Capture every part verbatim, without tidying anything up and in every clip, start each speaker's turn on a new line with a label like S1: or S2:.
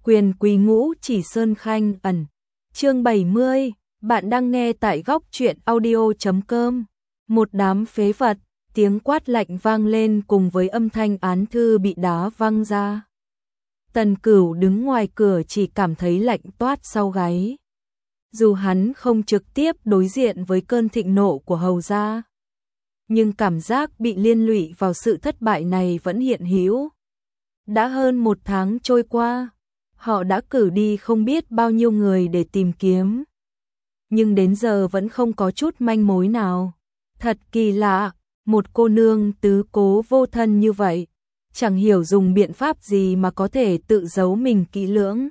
S1: Quyền quý ngũ chỉ sơn khanh ẩn. Chương bảy mươi, bạn đang nghe tại góc truyện audio chấm com. Một đám phế vật, tiếng quát lạnh vang lên cùng với âm thanh án thư bị đá văng ra. Tần Cửu đứng ngoài cửa chỉ cảm thấy lạnh toát sau gáy. Dù hắn không trực tiếp đối diện với cơn thịnh nộ của Hầu gia, nhưng cảm giác bị liên lụy vào sự thất bại này vẫn hiện hữu. Đã hơn một tháng trôi qua, họ đã cử đi không biết bao nhiêu người để tìm kiếm, nhưng đến giờ vẫn không có chút manh mối nào. Thật kỳ lạ, một cô nương tứ cố vô thân như vậy, chẳng hiểu dùng biện pháp gì mà có thể tự giấu mình kỹ lưỡng,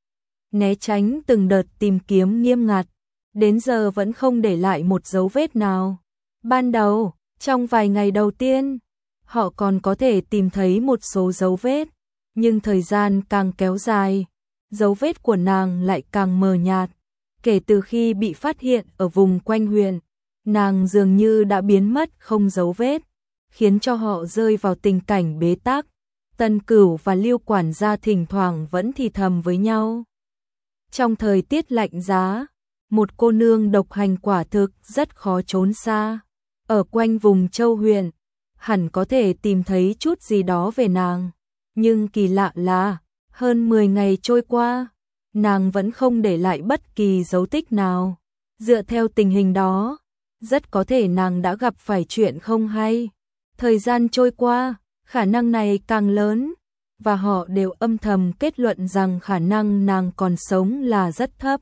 S1: né tránh từng đợt tìm kiếm nghiêm ngặt, đến giờ vẫn không để lại một dấu vết nào. Ban đầu, trong vài ngày đầu tiên, họ còn có thể tìm thấy một số dấu vết, nhưng thời gian càng kéo dài, dấu vết của nàng lại càng mờ nhạt. Kể từ khi bị phát hiện ở vùng quanh huyện, nàng dường như đã biến mất không dấu vết, khiến cho họ rơi vào tình cảnh bế tắc. Tần Cửu và Lưu quản gia thỉnh thoảng vẫn thì thầm với nhau. Trong thời tiết lạnh giá, một cô nương độc hành quả thực rất khó trốn xa. Ở quanh vùng Châu huyện, hẳn có thể tìm thấy chút gì đó về nàng. Nhưng kỳ lạ là, hơn mười ngày trôi qua, nàng vẫn không để lại bất kỳ dấu tích nào. Dựa theo tình hình đó, rất có thể nàng đã gặp phải chuyện không hay. Thời gian trôi qua, khả năng này càng lớn, và họ đều âm thầm kết luận rằng khả năng nàng còn sống là rất thấp.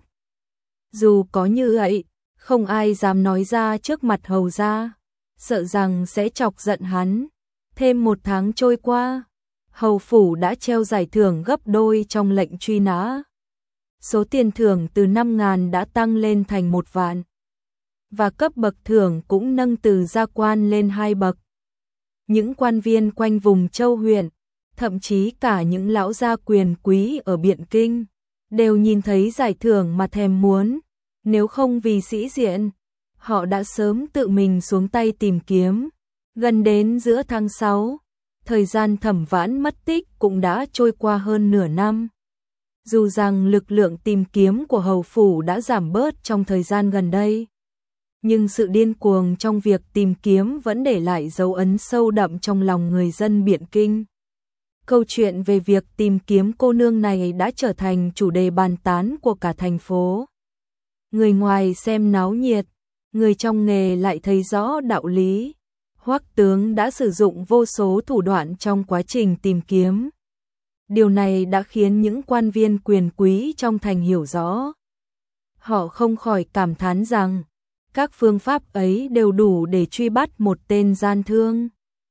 S1: Dù có như vậy, không ai dám nói ra trước mặt Hầu gia, sợ rằng sẽ chọc giận hắn. Thêm một tháng trôi qua, Hầu phủ đã treo giải thưởng gấp đôi trong lệnh truy nã. Số tiền thưởng từ năm ngàn đã tăng lên thành một vạn, và cấp bậc thưởng cũng nâng từ gia quan lên hai bậc. Những quan viên quanh vùng Châu huyện, thậm chí cả những lão gia quyền quý ở Biện Kinh, đều nhìn thấy giải thưởng mà thèm muốn. Nếu không vì sĩ diện, họ đã sớm tự mình xuống tay tìm kiếm. Gần đến giữa tháng sáu, thời gian Thẩm Vãn mất tích cũng đã trôi qua hơn nửa năm. Dù rằng lực lượng tìm kiếm của Hầu phủ đã giảm bớt trong thời gian gần đây, nhưng sự điên cuồng trong việc tìm kiếm vẫn để lại dấu ấn sâu đậm trong lòng người dân Biện Kinh. Câu chuyện về việc tìm kiếm cô nương này đã trở thành chủ đề bàn tán của cả thành phố. Người ngoài xem náo nhiệt, người trong nghề lại thấy rõ đạo lý. Hoắc tướng đã sử dụng vô số thủ đoạn trong quá trình tìm kiếm. Điều này đã khiến những quan viên quyền quý trong thành hiểu rõ. Họ không khỏi cảm thán rằng, các phương pháp ấy đều đủ để truy bắt một tên gian thương.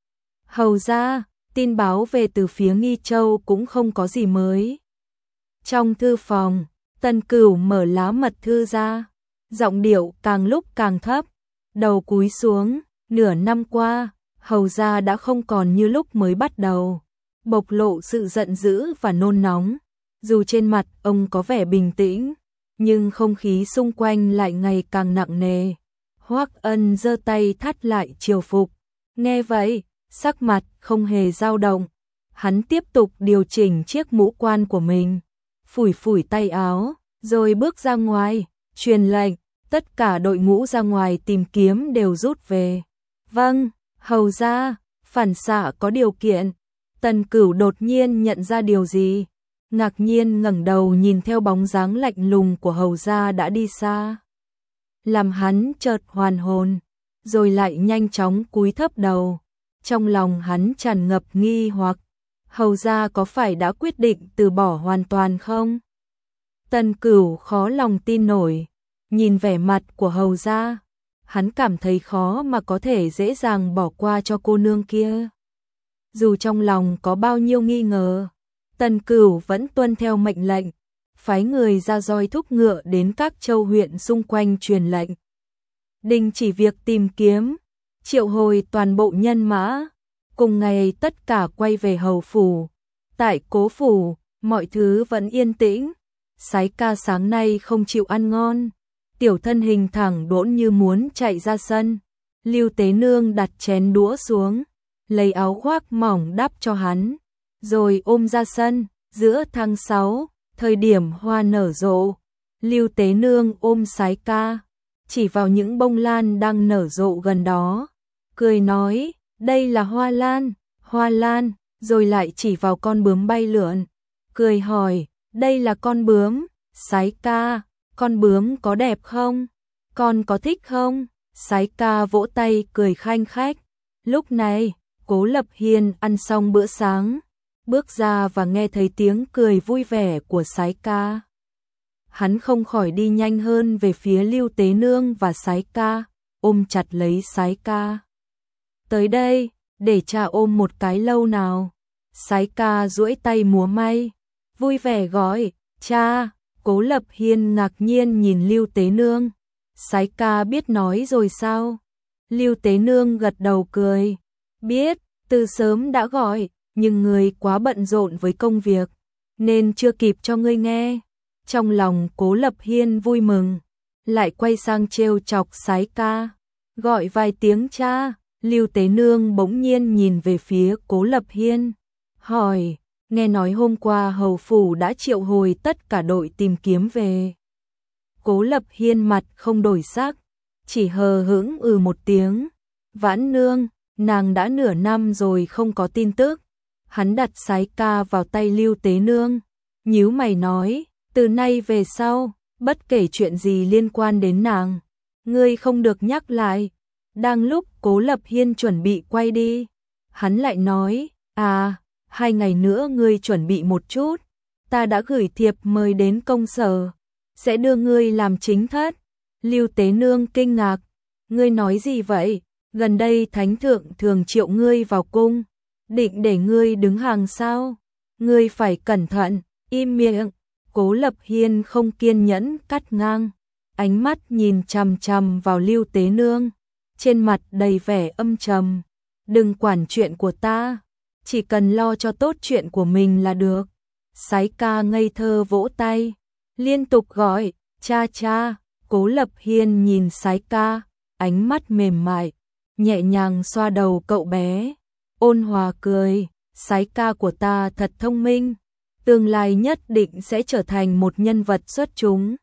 S1: Hầu gia, tin báo về từ phía Nghi Châu cũng không có gì mới. Trong thư phòng, Tần Cửu mở lá mật thư ra, giọng điệu càng lúc càng thấp, đầu cúi xuống. Nửa năm qua, Hầu gia đã không còn như lúc mới bắt đầu, bộc lộ sự giận dữ và nôn nóng. Dù trên mặt ông có vẻ bình tĩnh, nhưng không khí xung quanh lại ngày càng nặng nề. Hoắc Ân giơ tay thắt lại triều phục, nghe vậy, sắc mặt không hề dao động. Hắn tiếp tục điều chỉnh chiếc mũ quan của mình, phủi phủi tay áo, rồi bước ra ngoài, truyền lệnh, tất cả đội ngũ ra ngoài tìm kiếm đều rút về. Vâng, Hầu gia, phản xạ có điều kiện. Tần Cửu đột nhiên nhận ra điều gì, ngạc nhiên ngẩng đầu nhìn theo bóng dáng lạnh lùng của Hầu gia đã đi xa. Làm hắn chợt hoàn hồn, rồi lại nhanh chóng cúi thấp đầu. Trong lòng hắn tràn ngập nghi hoặc, Hầu gia có phải đã quyết định từ bỏ hoàn toàn không? Tần Cửu khó lòng tin nổi, nhìn vẻ mặt của Hầu gia, hắn cảm thấy khó mà có thể dễ dàng bỏ qua cho cô nương kia. Dù trong lòng có bao nhiêu nghi ngờ, Tần Cửu vẫn tuân theo mệnh lệnh, phái người ra roi thúc ngựa đến các châu huyện xung quanh truyền lệnh. Đình chỉ việc tìm kiếm, triệu hồi toàn bộ nhân mã, cùng ngày tất cả quay về Hầu phủ. Tại Cố phủ, mọi thứ vẫn yên tĩnh. Sái ca sáng nay không chịu ăn ngon, tiểu thân hình thẳng đỗn như muốn chạy ra sân. Lưu Tế Nương đặt chén đũa xuống, lấy áo khoác mỏng đắp cho hắn, rồi ôm ra sân. Giữa tháng sáu, Thời điểm hoa nở rộ, Lưu Tế Nương ôm Sái Ca, chỉ vào những bông lan đang nở rộ gần đó, cười nói, đây là hoa lan, hoa lan, rồi lại chỉ vào con bướm bay lượn, cười hỏi, đây là con bướm, Sái Ca, con bướm có đẹp không? Con có thích không? Sái Ca vỗ tay cười khanh khách. Lúc này, Cố Lập Hiên ăn xong bữa sáng, bước ra và nghe thấy tiếng cười vui vẻ của Sái Ca. Hắn không khỏi đi nhanh hơn về phía Lưu Tế Nương và Sái Ca, ôm chặt lấy Sái Ca. Tới đây, để cha ôm một cái lâu nào. Sái Ca duỗi tay múa may, vui vẻ gọi, cha. Cố Lập Hiên ngạc nhiên nhìn Lưu Tế Nương. Sái Ca biết nói rồi sao? Lưu Tế Nương gật đầu cười, biết, từ sớm đã gọi, nhưng ngươi quá bận rộn với công việc, nên chưa kịp cho ngươi nghe. Trong lòng Cố Lập Hiên vui mừng, lại quay sang trêu chọc Sái Ca, gọi vài tiếng cha. Lưu Tế Nương bỗng nhiên nhìn về phía Cố Lập Hiên, hỏi, nghe nói hôm qua hầu phủ đã triệu hồi tất cả đội tìm kiếm về. Cố Lập Hiên mặt không đổi sắc, chỉ hờ hững ừ một tiếng. Vãn nương, nàng đã nửa năm rồi không có tin tức. Hắn đặt Sái Ca vào tay Lưu Tế Nương, nhíu mày nói, từ nay về sau, bất kể chuyện gì liên quan đến nàng, ngươi không được nhắc lại. Đang lúc Cố Lập Hiên chuẩn bị quay đi, hắn lại nói, à, hai ngày nữa ngươi chuẩn bị một chút, ta đã gửi thiệp mời đến công sở, sẽ đưa ngươi làm chính thất. Lưu Tế Nương kinh ngạc, ngươi nói gì vậy? Gần đây thánh thượng thường triệu ngươi vào cung, định để ngươi đứng hàng sao? Ngươi phải cẩn thận, im miệng. Cố Lập Hiên không kiên nhẫn cắt ngang, ánh mắt nhìn chằm chằm vào Lưu Tế Nương, trên mặt đầy vẻ âm trầm. Đừng quản chuyện của ta, chỉ cần lo cho tốt chuyện của mình là được. Sái Ca ngây thơ vỗ tay, liên tục gọi, cha cha. Cố Lập Hiên nhìn Sái Ca, ánh mắt mềm mại, nhẹ nhàng xoa đầu cậu bé, ôn hòa cười, Sái Ca của ta thật thông minh, tương lai nhất định sẽ trở thành một nhân vật xuất chúng.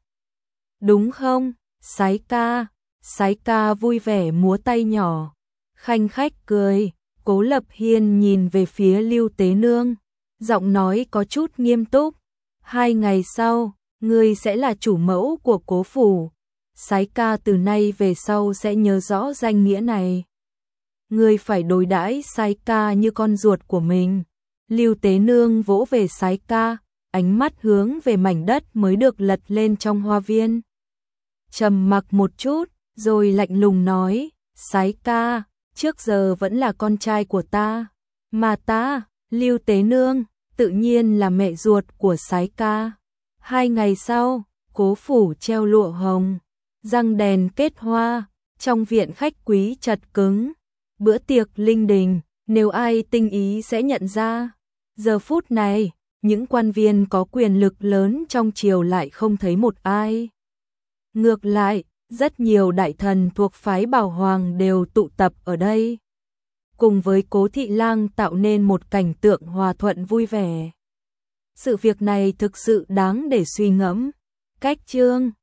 S1: Đúng không, Sái Ca? Sái Ca vui vẻ múa tay nhỏ, khanh khách cười. Cố Lập Hiên nhìn về phía Lưu Tế Nương, giọng nói có chút nghiêm túc, hai ngày sau, ngươi sẽ là chủ mẫu của Cố phủ. Sái Ca từ nay về sau sẽ nhớ rõ danh nghĩa này. Ngươi phải đối đãi Sái Ca như con ruột của mình. Lưu Tế Nương vỗ về Sái Ca, ánh mắt hướng về mảnh đất mới được lật lên trong hoa viên. Trầm mặc một chút, rồi lạnh lùng nói, Sái Ca, trước giờ vẫn là con trai của ta, mà ta, Lưu Tế Nương, tự nhiên là mẹ ruột của Sái Ca. Hai ngày sau, Cố phủ treo lụa hồng, răng đèn kết hoa, trong viện khách quý chật cứng. Bữa tiệc linh đình, nếu ai tinh ý sẽ nhận ra. Giờ phút này, những quan viên có quyền lực lớn trong triều lại không thấy một ai. Ngược lại, rất nhiều đại thần thuộc phái Bảo Hoàng đều tụ tập ở đây, cùng với Cố thị lang tạo nên một cảnh tượng hòa thuận vui vẻ. Sự việc này thực sự đáng để suy ngẫm. Cách chương